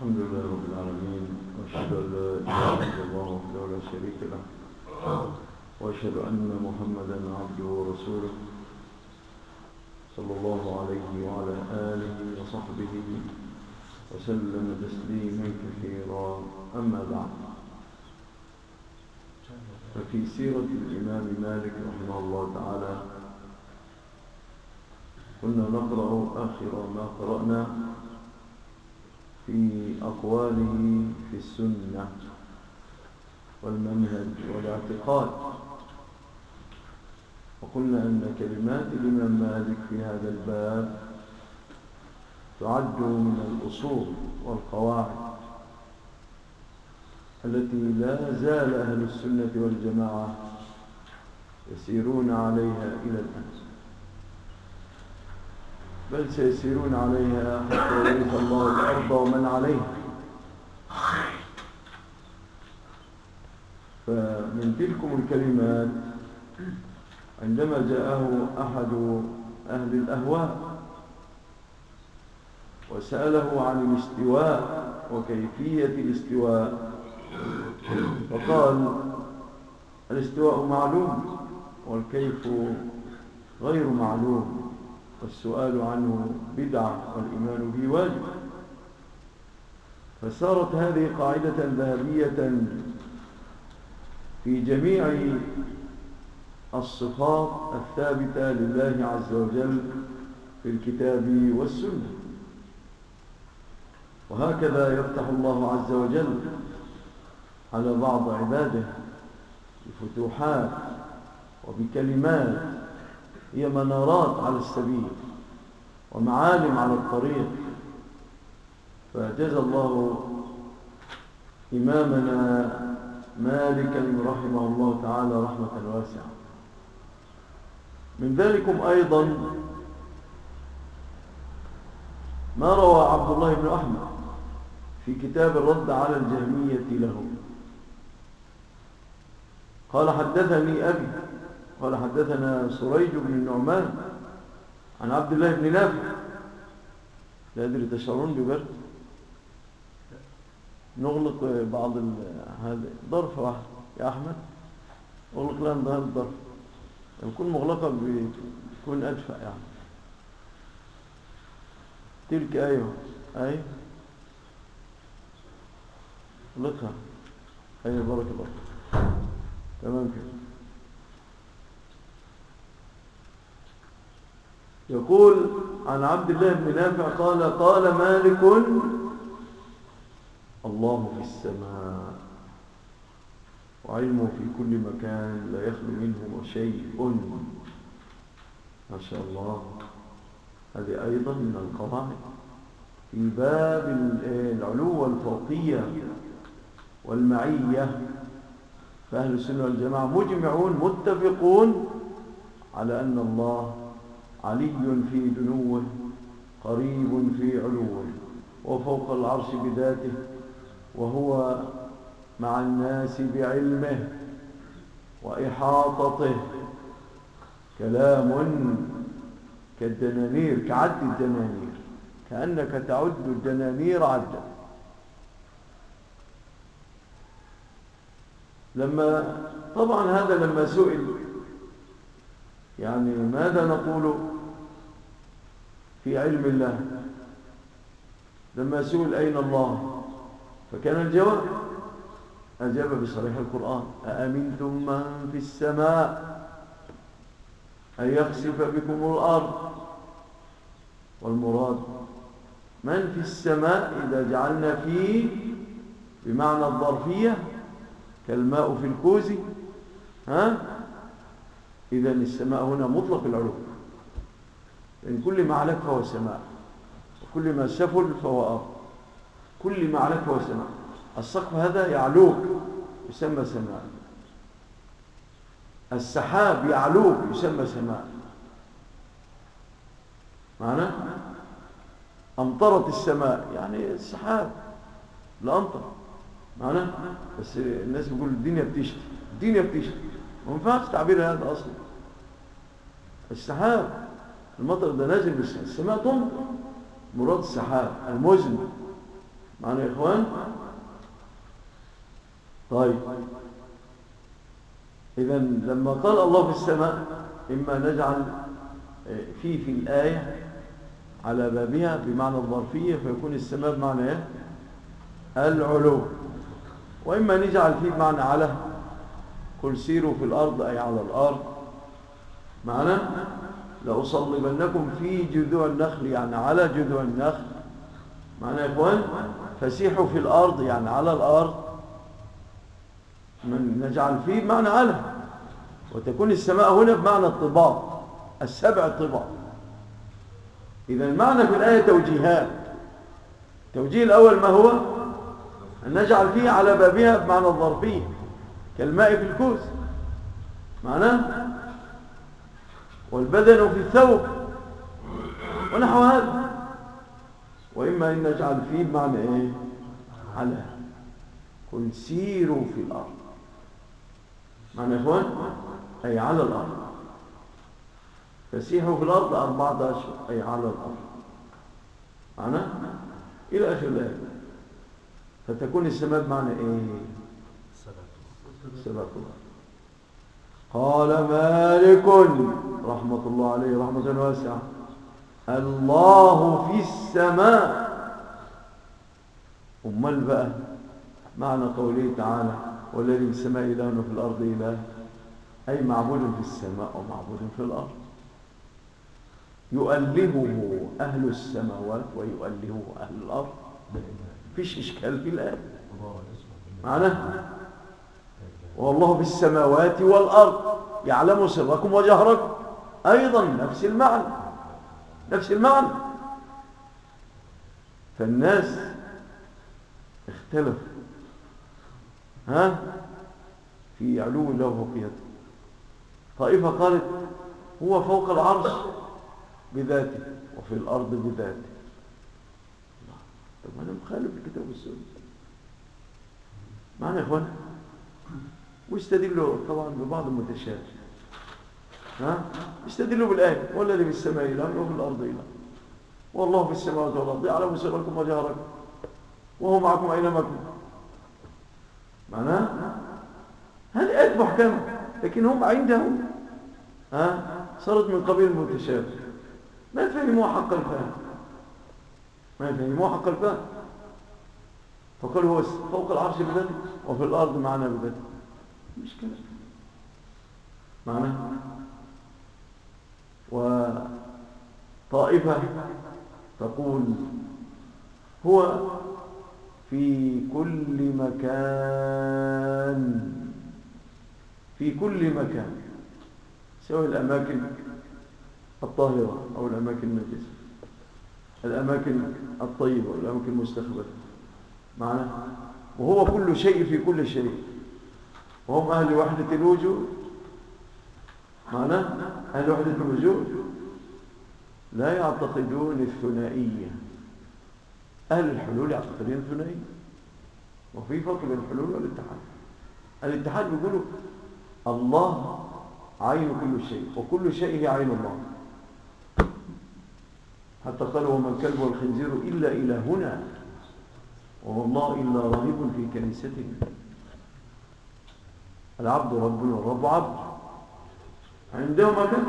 الحمد لله رب العالمين، وأشهد أن لا إله إلا الله وحده لا شريك له، وأشهد أن محمدا عبده ورسوله صلى الله عليه وعلى آله وصحبه وسلم تسليما كثيرا. أما بعد، ففي سيرة الإمام مالك رحمه الله تعالى كنا نقرأ آخر ما قرأنا في أقواله في السنة والمنهج والاعتقاد، وقلنا أن كلمات الإمام مالك في هذا الباب تعد من الأصول والقواعد التي لا زال أهل السنة والجماعة يسيرون عليها إلى الآن، بل سيسيرون عليها حتى يرث الله الأرض ومن عليها. فمن تلكم الكلمات عندما جاءه أحد أهل الأهواء وسأله عن الاستواء وكيفية الاستواء، فقال: الاستواء معلوم والكيف غير معلوم، والسؤال عنه بدعة والإيمان به واجب. فصارت هذه قاعدة ذهبية في جميع الصفات الثابتة لله عز وجل في الكتاب والسنة. وهكذا يفتح الله عز وجل على بعض عباده بفتوحات وبكلمات هي منارات على السبيل ومعالم على الطريق. فجزى الله إمامنا مالكا رحمه الله تعالى رحمة واسعة. من ذلكم أيضا ما روى عبد الله بن أحمد في كتاب الرد على الجهمية له، قال: حدثني أبي قال حدثنا سريج بن النعمان عن عبد الله بن نافع. لا أدري تشعرون ببرد؟ نغلق بعض هذا ظرف واحد يا أحمد، أغلق لنا هذا الظرف، يكون مغلقة بيكون أدفع يعني. تلك أيوه اغلقها. أيوه بارك الله، تمام كده. يقول عن عبد الله بن نافع قال: قال مالك: الله في السماء وعلمه في كل مكان لا يخلو منه شيء. ما شاء الله، هذه أيضا من القواعد في باب العلو والفوقية والمعية. فأهل السنة والجماعة مجمعون متفقون على أن الله علي في دنوه قريب في علوه وفوق العرش بذاته، وهو مع الناس بعلمه وإحاطته. كلام كالدنانير، كعد الدنانير، كأنك تعد الدنانير عدا. طبعا هذا لما سئل يعني ماذا نقول في علم الله، لما سئل أين الله، فكان الجواب أجاب بصريح القرآن: أأمنتم من في السماء أن يخسف بكم الأرض. والمراد من في السماء إذا جعلنا فيه بمعنى الظرفية كالماء في الكوز، إذن السماء هنا مطلق العلو، لأن كل ما علك فهو سماء، وكل ما سفل فهو أرض. كل ما علك فهو سماء. السقف هذا يعلوك يسمى سماء، السحاب يعلوك يسمى سماء. معنى أمطرت السماء يعني السحاب لا أمطر. معنى بس الناس بيقول الدنيا بتشتي، الدنيا بتشتي، ما ينفعش تعبير هذا أصلا. السحاب المطر ده نازل من السماء تمطر، مراد السحاب المزن معنا يا إخوان؟ طيب، إذا لما قال الله في السماء إما نجعل في الآية على بابها بمعنى الظرفية فيكون السماء بمعنى إيه؟ العلو، وإما نجعل فيه بمعنى على، قل سيروا في الأرض أي على الأرض. معنى لأصلبنكم في جذوع النخل يعني على جذوع النخل. معنى يا إخوان فسيحوا في الأرض يعني على الأرض، من نجعل فيه بمعنى على، وتكون السماء هنا بمعنى الطباق، السبع طباق. إذا المعنى في الآية توجيهات. التوجيه الأول ما هو؟ أن نجعل فيه على بابها بمعنى الظرفية كالماء في الكوز، معناه والبدن في الثوب ونحو هذا. وإما أن نجعل فيه بمعنى إيه؟ على، قل سيروا في الأرض. معنى يا إخوان أي على الأرض، فسيحوا في الأرض 4 أشهر أي على الأرض. معنى إلى آخر الآية. فتكون السماء بمعنى إيه؟ سبع طباق. قال مالك رحمة الله عليه رحمة واسعة الله في السماء. أمال بقى معنى قوله تعالى والذي في السماء إله وفي الأرض إله، أي معبود في السماء ومعبود في الأرض، يؤلهه أهل السماوات ويؤلهه أهل الأرض. فيش إشكال في الآية. معناه والله في السماوات والأرض يعلم سركم وجهركم، أيضا نفس المعنى، نفس المعنى. فالناس اختلفوا في علو الله وفوقيته. طائفة قالت هو فوق العرش بذاته وفي الأرض بذاته. طب أنا مخالف الكتاب والسنة. معنى يا إخوان واستدلوا طبعا ببعض المتشابه. استدلوا بالآية والذي في السماء إله وفي الأرض إله والله في السماوات والأرض يعلم سركم وجهركم وهو معكم أينما كنتم. معناه هذه آيات محكمة، لكن هم عندهم صارت من قبيل المتشابه، ما فهموا حق الفهم، ما فهموا حق الفهم. فقال هو فوق العرش بذاته وفي الأرض معنا بذاته، مش كده معناه. وطائفة تقول هو في كل مكان، في كل مكان، سواء الأماكن الطاهرة أو الأماكن النجسة، الأماكن الطيبة أو الأماكن المستخبثة. معناه وهو كل شيء في كل شيء، وهم أهل وحدة الوجود. معناه أهل وحدة الوجود لا يعتقدون الثنائية، أهل الحلول يعتقدون الثنائية. وفي فرق بين الحلول والاتحاد. الاتحاد بيقولوا الله عين كل شيء وكل شيء هي عين الله، حتى قالوا وما الكلب والخنزير إلا إلهنا والله إلا راهب في كنيسته. العبد ربنا والرب عبد، عندهم مكان.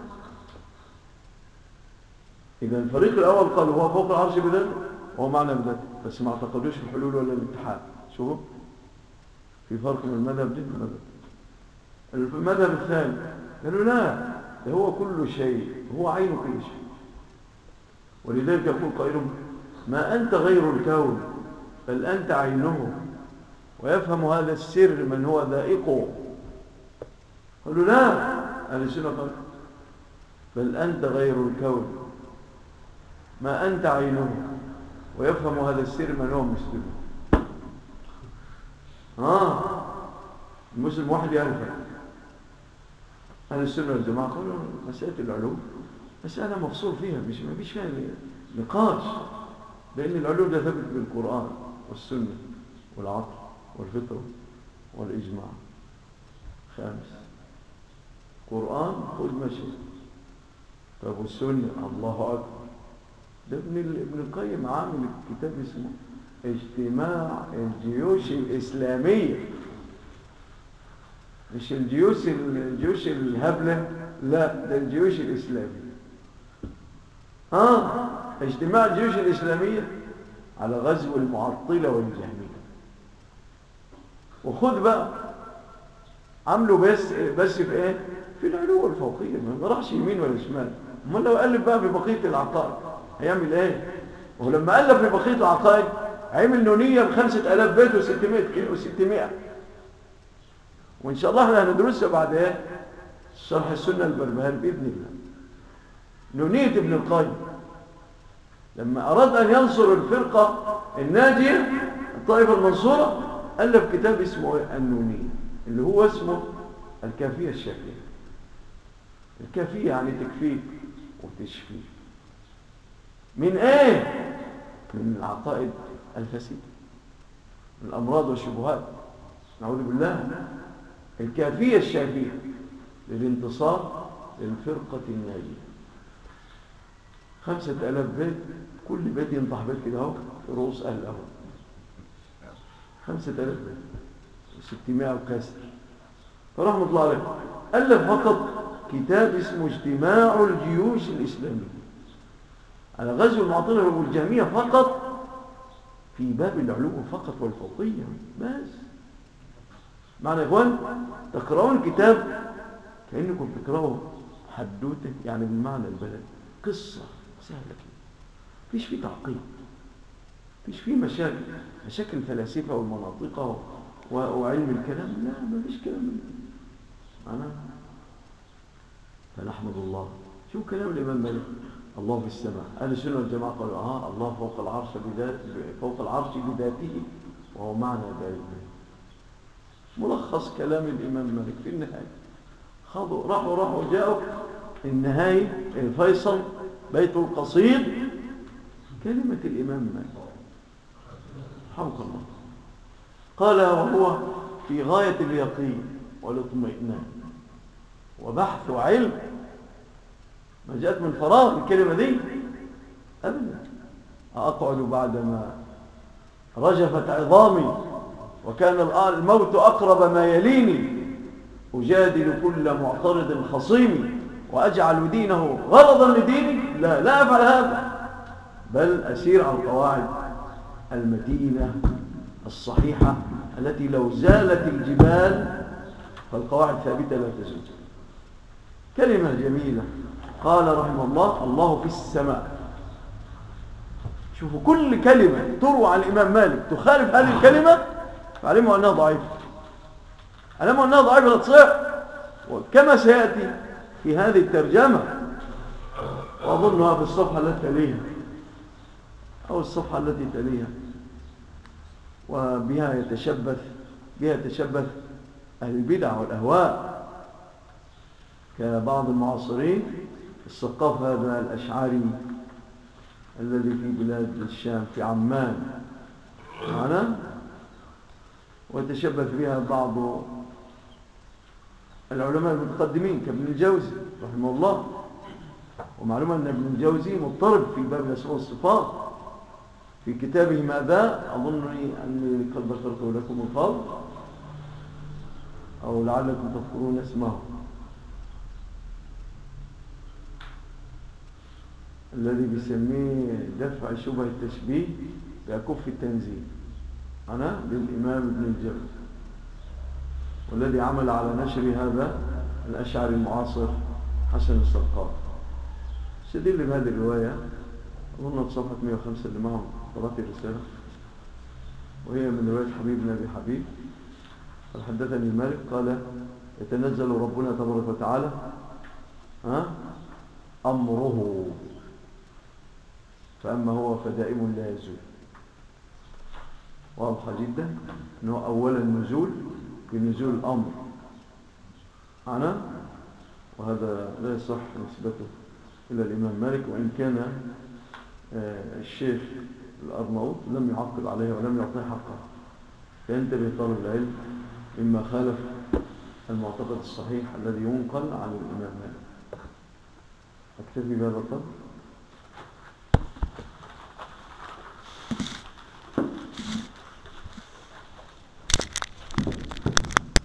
إذا الفريق الأول قال هو فوق العرش بذاته وهو معنى بذاته، بس ما اعتقدوش في الحلول ولا الاتحاد. شوفوا في فرق من المذهب ده والمذهب. المذهب الثاني قالوا لا، ده هو كل شيء، هو عين كل شيء. ولذلك يقول قائلهم ما أنت غير الكون بل أنت عينه، ويفهم هذا السر من هو ذائقه. قالوا لا، أهل السنة قال بل أنت غير الكون ما أنت عينه، ويفهم هذا السر من هو مسلم. المسلم واحد يعرفه. أهل السنة والجماعة قالوا مسألة العلوم مسألة مفصول فيها، ما فيش فيها نقاش، لأن العلوم ده ثبت بالقرآن والسنة والعقل والفطرة والإجماع. خامس قرآن خذ ماشي، طب والسنة الله أكبر. ده ابن القيم عامل كتاب اسمه اجتماع الجيوش الإسلامية، مش الجيوش الهبلة، لا، ده الجيوش الإسلامية. اجتماع الجيوش الإسلامية على غزو المعطلة والجهمية. وخد بقى، عملوا بس في ايه؟ في العلو والفوقية، ما راحش يمين ولا شمال. امال لو قلب بقى في بقية العقائد هيعمل ايه؟ ولما قلب في بقية العقائد عمل نونية ب5000 بيت و600 وإن شاء الله احنا هندرسها بعد ايه؟ شرح السنة البربهاري بإذن الله. نونية ابن القيم لما أراد أن ينصر الفرقة الناجية الطائفة المنصورة ألف كتاب اسمه النونية، اللي هو اسمه الكافية الشافية. الكافية يعني تكفيك وتشفيك من ايه؟ من العقائد الفاسدة، من الأمراض والشبهات، نعوذ بالله. الكافية الشافية للانتصار للفرقة الناجية. 5000 بيت، كل بيت ينطح بيت كده اهو في رؤوس أهل الأهواء. 5000 بيت و600 وكسر. فرحمة الله عليه ألف فقط كتاب اسمه اجتماع الجيوش الإسلامية على غزو المعطلة والجهمية فقط، في باب العلو فقط والفوقية بس. معنى يا إخوان تقرؤون كتاب كأنكم تقرأوا حدوته، يعني بالمعنى البلد قصة سهلة كده، فيش فيه تعقيد، فيش فيه مشاكل الفلاسفة والمناطق وعلم الكلام، لا، ما فيش كلام من أنا. فنحمد الله. شو كلام الإمام مالك؟ الله في السماء. أهل السنة والجماعة قالوا الله فوق العرش بذاته وهو معنى ذلك. ملخص كلام الإمام مالك في النهاية. راحوا جاءوا النهاية الفيصل بيت القصيد كلمة الإمام مالك رحمه الله. قال وهو في غاية اليقين والاطمئنان وبحث علم، ما جاءت من فراغ الكلمة دي أبدا. أقعد بعدما رجفت عظامي وكان الموت أقرب ما يليني أجادل كل معترض خصيمي وأجعل دينه غرضا لديني؟ لا أفعل هذا، بل أسير على القواعد المتينة الصحيحة التي لو زالت الجبال فالقواعد ثابتة لا تزول. كلمة جميلة. قال رحمه الله في السماء. شوفوا كل كلمة تروى عن الإمام مالك تخالف هذه الكلمة فعلموا أنها ضعيفة، علموا أنها ضعيفة لا تصح. وكما سيأتي في هذه الترجمة وأظنها في الصفحة التي تليها أو الصفحة التي تليها، وبها يتشبث أهل البدع والأهواء كبعض المعاصرين. الثقاف هذا الأشعري الذي في بلاد الشام في عمان معنا، ويتشبث بها بعض العلماء المتقدمين كابن الجوزي رحمه الله. ومعلومة أن ابن الجوزي مضطرب في باب الأسماء والصفات في كتابه ماذا؟ أظنني أني قد ذكرته لكم من قبل أو لعلكم تذكرون اسمه، الذي بيسميه دفع شبه التشبيه بأكف التنزيل أنا للإمام ابن الجوزي، والذي عمل على نشر هذا الأشعري المعاصر حسن السقاف. استدل بهذه الرواية أظن في صفحة 105 اللي معهم قرأت الرسالة، وهي من رواية حبيب بن أبي حبيب قال حدثني مالك قال يتنزل ربنا تبارك وتعالى أمره فأما هو فدائم لا يزول. واضح جدا أنه أولا النزول بنزول الأمر معنا، وهذا لا يصح نسبته إلى الإمام مالك، وإن كان الشيخ الأرناؤوط لم يعقب عليه ولم يعطيه حقه، فينتبه طالب العلم مما خالف المعتقد الصحيح الذي ينقل عن الإمام مالك. أكتفي بهذا القدر.